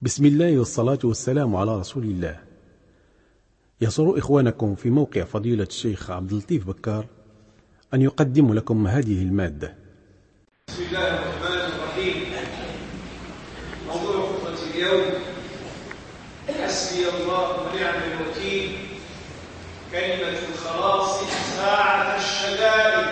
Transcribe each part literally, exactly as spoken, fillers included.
بسم الله والصلاة والسلام على رسول الله. يسر إخوانكم في موقع فضيلة الشيخ عبد اللطيف بكار أن يقدم لكم هذه المادة. بسم الله الرحمن الرحيم. موضوع خطبة اليوم: حسبي الله ونعم الوكيل، كلمة الخلاص ساعة الشدائد.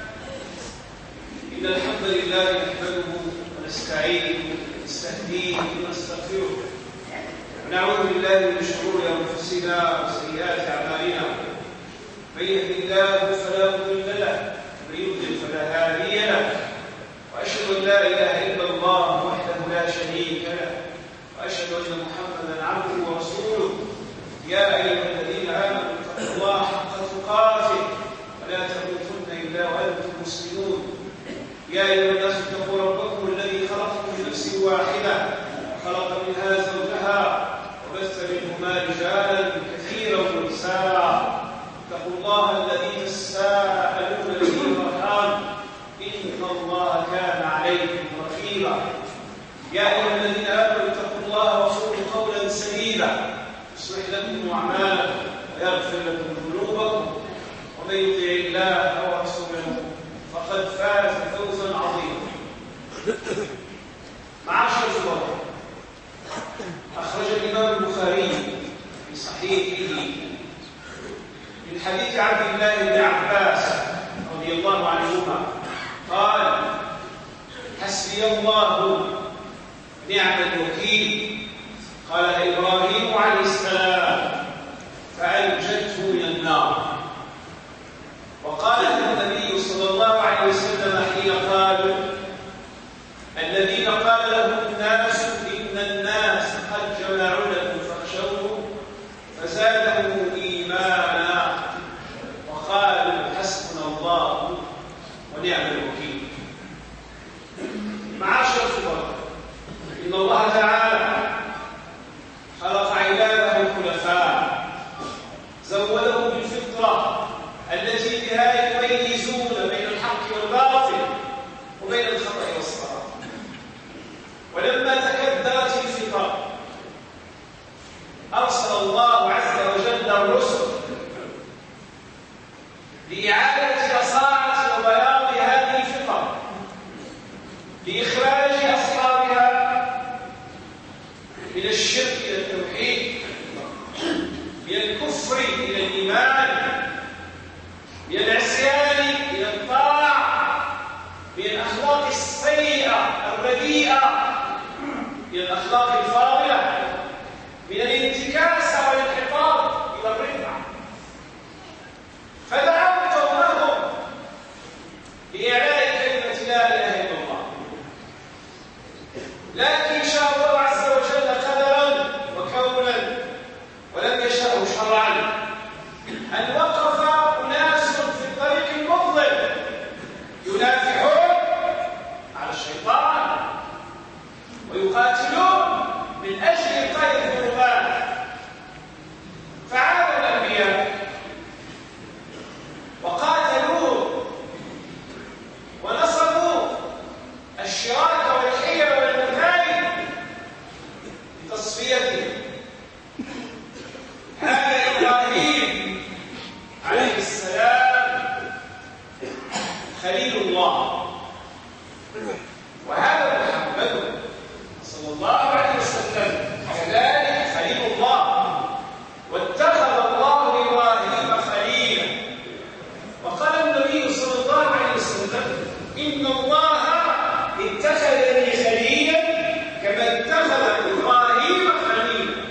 إن الحمد لله نحمده ونستعينه ونستهديه ونستغفره ونعوذ بالله من شرور أنفسنا وسيئات أعمالنا. من يهد الله فلا مضل له ومن يضلل فلا هادي له، وأشهد أن لا إله إلا الله وحده لا شريك له، وأشهد أن محمدا عبده ورسوله. يا أيها الذين آمنوا اتقوا الله حق تقاته ولا تموتن إلا وأنتم مسلمون. يا أيها الناس اتقوا ربكم الذي خلقكم من نفس واحدة وخلق منها زوجها وبث منهما رجالا كثيرا ونساء. اتقوا الله الذي تساءلون به والأرحام إن الله كان عليكم رقيبا. يا أيها الذين آمنوا اتقوا الله وقولوا قولا سديدا يصلح لكم أعمالكم ويغفر لكم ذنوبكم، ومن يطع الله ورسوله فقد فاز فوزا عظيما. معاشر الزملاء، أخرج الإمام البخاري في صحيحه من حديث عبد الله بن عباس رضي الله عنهما قال: حسبي الله ونعم الوكيل. قال إبراهيم عليه السلام فأنجته من النار. وقال النبي صلى الله عليه وسلم حين قالوا: الذين قال لهم الناس إن الناس قد جمعوا لكم فاخشوهم فزادهم إيمانا وقالوا حسبنا الله ونعم الوكيل. معاشر الفضلاء، إن الله تعالى خلق عباده خلفاء، زودهم بالفطرة التي بها يميزون بين الحق والباطل وبين الخطأ والصواب. ولما تكدرت الفطر أرسل الله عز وجل الرسل لإعادة أصالة وبياض هذه الفطر، لإخراج أصحابها من الشرك إلى التوحيد، من الكفر إلى الإيمان، من العصيان إلى الطاعة، من الأخلاق السيئة الرديئة إلى الأخلاق الفاضلة، من الانتكاس والانحطاط إلى الرفعة. فدعوا قومهم لإعلاء كلمة لا إله إلا الله، لكن شاء الله عز وجل قدرا وكونا ولم يشأه شرعا أن وقف أناس في الطريق المظلم ينافحون على الشيطان ويقاتلون من أجل إبقاء الظلمات. فعاد الأنبياء وقاتلوه ونصبوا الشراك والحيل والمكائد لتصفيته. هذا إبراهيم عليه السلام خليل الله، وهذا محمد صلى الله عليه وسلم كذلك خليل الله، واتخذ الله إبراهيم خليلا. وقال النبي صلى الله عليه وسلم: إن الله اتخذني خليلا كما اتخذ إبراهيم خليلا.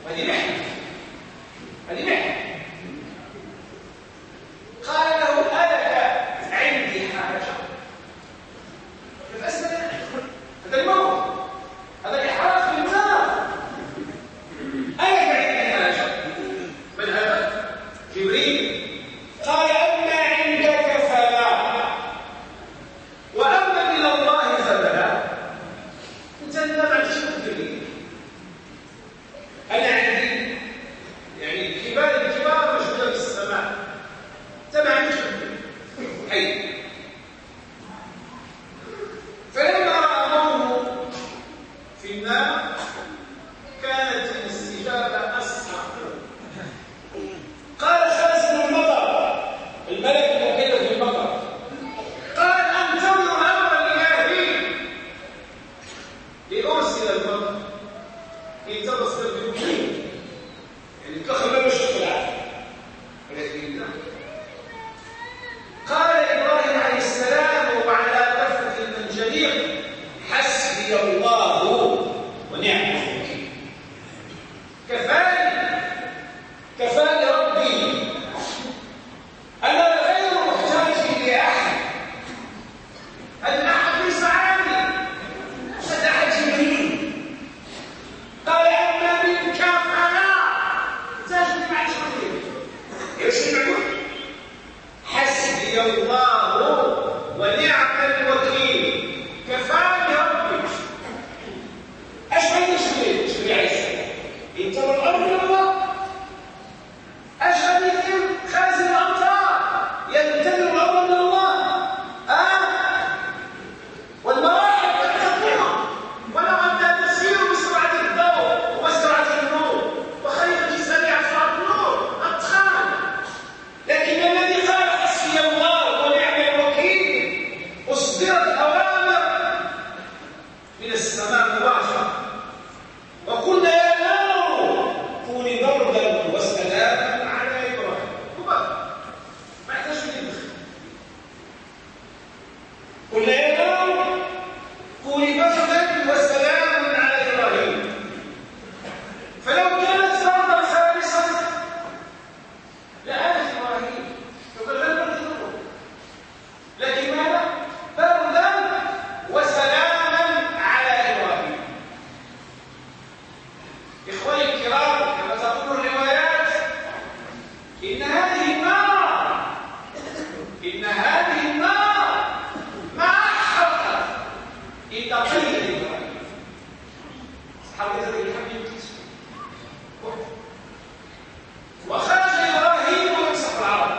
هذه محنة، هذه محنة. قال له ألك عندي حاجة؟ فأسأل هذا الموت، هذا الإحراج في النار. ألك عندي حاجة؟ من هذا؟ جبريل. قال أما عندك فلا، وأما إلى الله فبلا. أنت ما عندكش جبريل. أنا عندي يعني كبار الكبار موجودة في السماء، أنت ما عندكش جبريل. حي. فلما رأوه في النار كانت الاستجابة أسرع. قال خازن المطر، الملك المكلف بالمطر، قال انتظروا امر الهي لارسل المطر. انتظر سبب يعني تخلى مش العافيه، ولكن قال ابراهيم عليه السلام وعلى كفه المنجنيق حسبي الله ونعم الوكيل. كفاني كفاني ربي، أنا غير محتاج لأحد. هذا الأحد ليس عالي، هذا أحد جبريل. قال أما منك فلا تجد مع جبريل. إيش المعنى؟ حسبي الله ونعم الوكيل، كفاني ربي. ايش معنى جبريل؟ جبريل عليه السلام انتظر الأمر من الله. أشهد يتم خازن الأمطار ينتظر الأمر من الله. آه والمراحل تتقطع ولو أنها تسير بسرعة الضوء وسرعة النور وخريطة سريعة سرعة النور أتخان، لكن الذي قال حسبي الله ونعم الوكيل أصدرت أوامر من السماء مباشرة، وقلنا يا نار كوني بردا وسلاما على إبراهيم. ما يحتاج يدخل. قلنا يا نار كوني بردا وسلاما على إبراهيم. فلو كانت بردا خالصة لآلت إبراهيم، فقد لم يرد، لكن ماذا؟ بردا وسلاما على إبراهيم. إخواني الكرام، كما تقول الروايات إن هذه النار إن هذه النار ما أحرقت إلا قليلا إبراهيم. حرقت الحمد وخرج إبراهيم ومسح العرب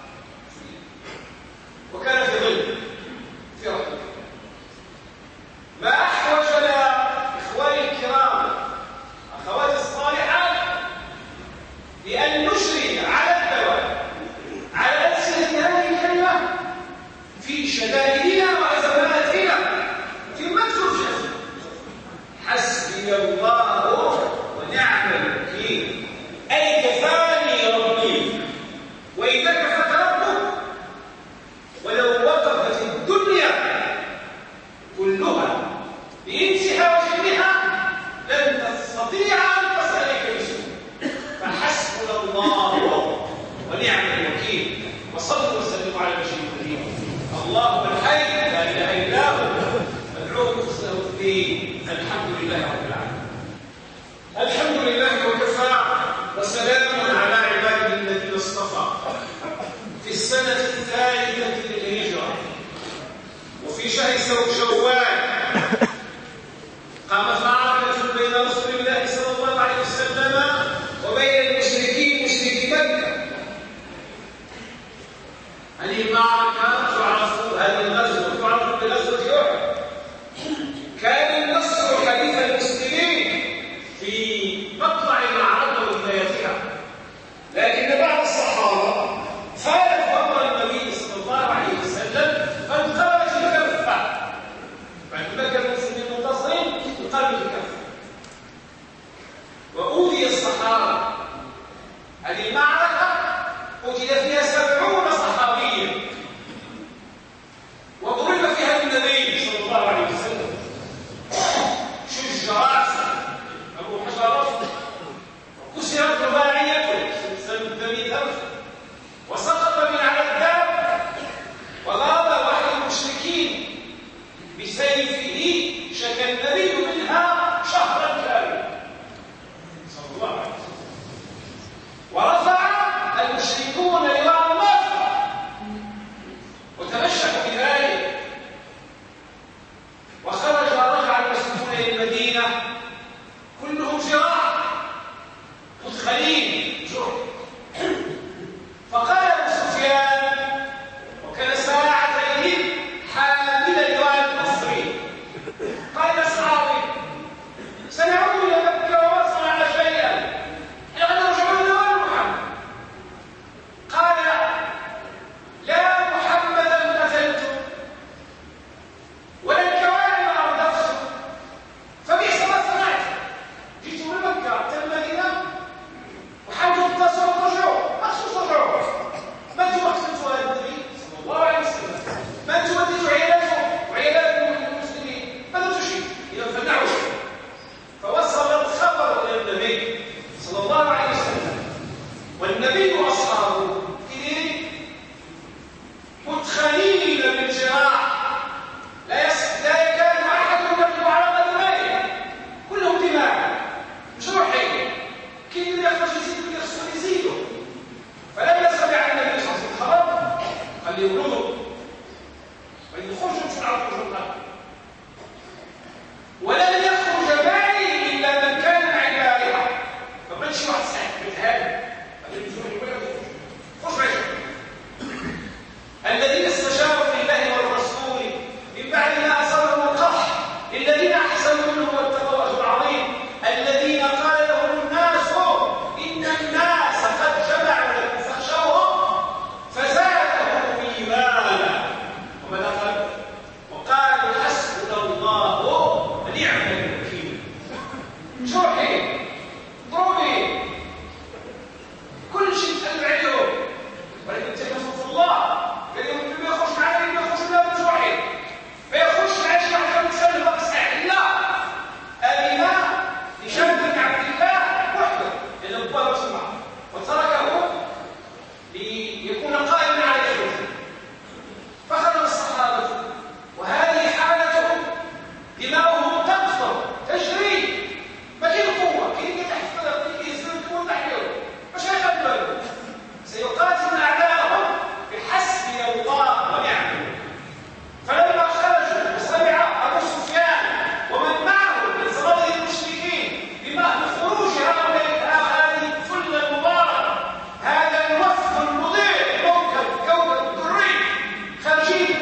وكان في ظل في رحمة. ما أحوجنا إخواني الكرام أخواتي الصالحات بأن نشري على الدوام على ألسنة هذه الكلمة في شدائدنا وأزماتنا في مكتوب شيء. حسبي الله ونعم الوكيل، أي كفاني ربي. وإذا كفاك ربك ولو وقفت الدنيا كلها بإنسها وجنها لن تستطيع أن تصل إليك بسهولة. فحسبنا الله ونعم الوكيل. وصلوا وسلموا على بشير الكريم. اللهم الحي لا إله إلا هو ادعوه مخلصا له الدين. الحمد لله رب العالمين. الحمد لله وكفى وسلام على عباده الذين اصطفى. في السنة الثالثة للهجرة وفي شهر شوال قامت معركة بين رسول الله صلى الله عليه وسلم وبين المشركين مشركي مكة. هذه المعركة تعرف، هذه الغزوة تعرف بغزوة أحد. كان النصر حليف المسلمين في مطلع المعركة وبدايتها، لكن بعض الصحابة خالفوا أمر النبي صلى الله عليه وسلم فانخرجوا كفة بعد ما كانوا المشركون لواء النصر وتمشكوا بذلك، وخرج ورجع المسلمون الى المدينه كلهم جراح مدخلين جرح. فقال ابو سفيان وكان ساعتين حاملا لواء النصر، قال لاصحابه سنعود الى مكه وما صنعنا شيئا لقد رجعنا لواء محمد. قال لا محمدا قتلت ولا الكوارث اردفت، فبئس ما صنعت. جئت من مكه حتى المدينه وحاولت التصل والرجوع، مخصوص الرجوع. ما انت اقتلت هذا النبي صلى الله عليه وسلم، ما انت وديت عيالاته وعيالات المسلمين، ماذا تشير؟ اذا فلنعود. فوصل الخبر الى النبي صلى الله عليه وسلم، والنبي واصحابه مدخلين بالجراح، لا لا يكاد احد يقف على قدميه، كلهم دماء مجروحين. كي اللي يخرج يزيد اللي يخسر يزيدوا. فلما سمع النبي صلى الله عليه وسلم خبر قال لي ولوه وإن خرجوا مش نعرفوا شرطه، ولن يخرج معي الا من كان معي بارحه. فما تمشي واحد ساعه بتهاب قال لي شوفوا ولا خرج معي. الذين استشاروا في الله والرسول من بعد ما أصابهم القرح للذين أحسنوا منهم واتقوا أجر عظيم. الذين قال لهم الناس إن الناس قد جمعوا لكم فاخشوهم فزادهم إيمانا. وماذا قال؟ وقالوا حسبنا الله ونعم الوكيل. جرحي ضربي كل شيء تقلب عليهم، ولكن تكفوا في الله. كان يمكن ما يخرج معنا ما يخرج لا بجوحي، ما يخرج مع شي واحد كيتسلم بقصح لا امنا لشاب بن عبد الله وحده لان الله سمع وتركه ليكون قائما على يده. فخرج الصحابه وهذه حالتهم، دماؤهم تقطر تجري، ما كاين قوه، كاين تحت كاين يزيد يكون تحته باش يقبلوا. سيقاتل اعداءهم بحسبنا الله ونعم الوكيل. فلما خرجوا وسمع ابو سفيان ومن معه من صناديد المشركين بخروج هؤلاء هذه الفله المباركه، هذا الوفد المضيء موكب كوكب الدري خارجين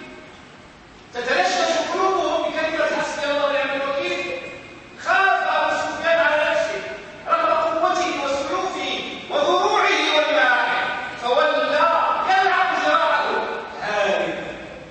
تتلشش قلوبهم بكلمه حسبنا الله ونعم الوكيل، خاف ابو سفيان على نفسه رغم قوته وسيوفه وضروعه ودماغه، فولى يلعب ذراعه هاربا.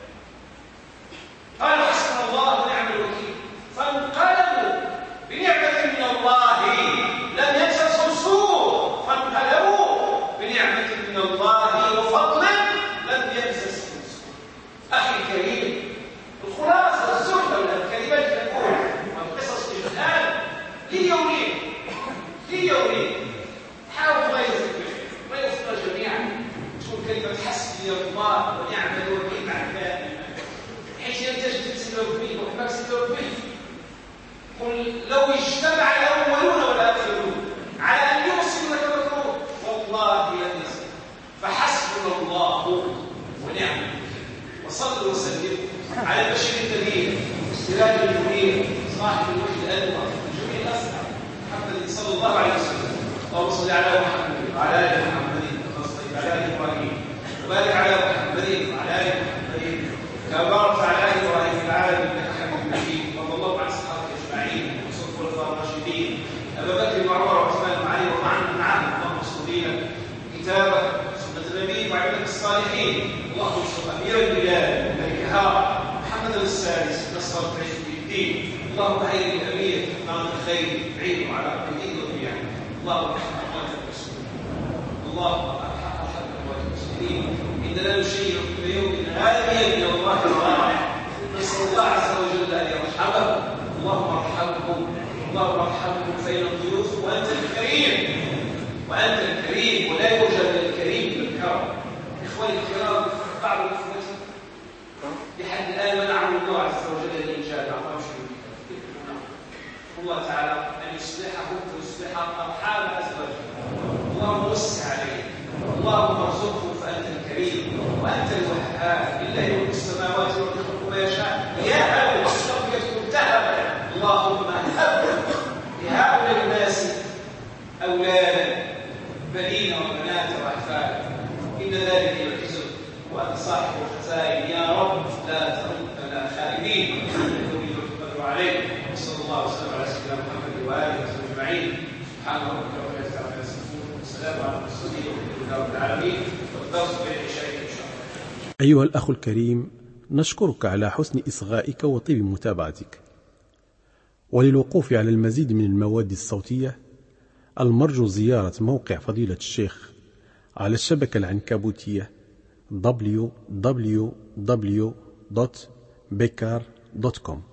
قال حسبنا الله ونعم الوكيل، فانقلبوا بنعمه من الله لم يمسسهم سوء، فانقلبوا بنعمه من الله وفضل لم يمسسهم سوء. اخي الكريم، الخلاصه الزهده ولا الكلمات تقول والقصص الان لي يومين لي يومين حاولوا الله يجزيك بخير، الله يوفقنا جميعا تكون كلمه حسبي الله ونعم الوكيل مع الكلام، حيث ينتج تسلم به وحبك تسلم به. قل لو اجتمع الاولون والاخرون على ان يوصلوا لك مكروه والله لن يصل. فحسبنا الله ونعم الوكيل. وصلوا وسلموا على البشير النذير والسراج المنير صاحب الوجه الانور جميع الاسماء محمد صلى الله عليه وسلم. اللهم صل على محمد وعلى ال محمد وصل على ابراهيم وبارك على محمد وعلى ال محمد كما باركت على ال ابراهيم في العالمين انك حميد مجيد. رضي الله عن الصحابه اجمعين وصف الخلفاء الراشدين ابا بكر وعمر وعثمان وعلي وعن معاذ. اللهم انصر دينك كتابك سنه نبيك وعبادك الصالحين. اللهم انصر امير البلاد ملكها محمد السادس نصر تعز الدين. اللهم هيئ الامير قناه الخير بعيده على قيده وضياعه. اللهم ارحم اموات المسلمين، اللهم ارحم اموات المسلمين. اننا نشير كل يوم هذا بيد الله الرائع، نسال الله عز وجل ان يرحمهم. اللهم ارحمهم، اللهم ارحمهم فإن الضيوف وانت الكريم، وانت الكريم ولا يوجد الكريم بالكرم. اخواني الكرام، بعض الاخوه لحد الان منعهم الله عز وجل الانجاب، اعطاهم شيء الله تعالى ان يصلحهم ويصلح ارحام ازواجهم. اللهم وسع عليهم، اللهم ارزقهم فأنت الكريم وأنت الوهاب لله ملك السماوات والأرض يخلق ما يشاء يهب التقية منتهى. اللهم هب لهؤلاء الناس أولادا بنين وبنات وأحفادا إن ذلك يعجزك وأنت صاحب الخزائن يا رب لا تردنا خائبين إنه يقدر عليك. وصلى الله وسلم على سيدنا محمد وآله وصحبه أجمعين. سبحان ربك رب العزة عما يصفون والسلام على المرسلين والحمد لله رب العالمين. والدرس بالعشاء إن شاء الله. أيها الأخ الكريم، نشكرك على حسن إصغائك وطيب متابعتك. وللوقوف على المزيد من المواد الصوتية المرجو زيارة موقع فضيلة الشيخ على الشبكة العنكبوتية دبليو دبليو دبليو دوت بكار دوت كوم.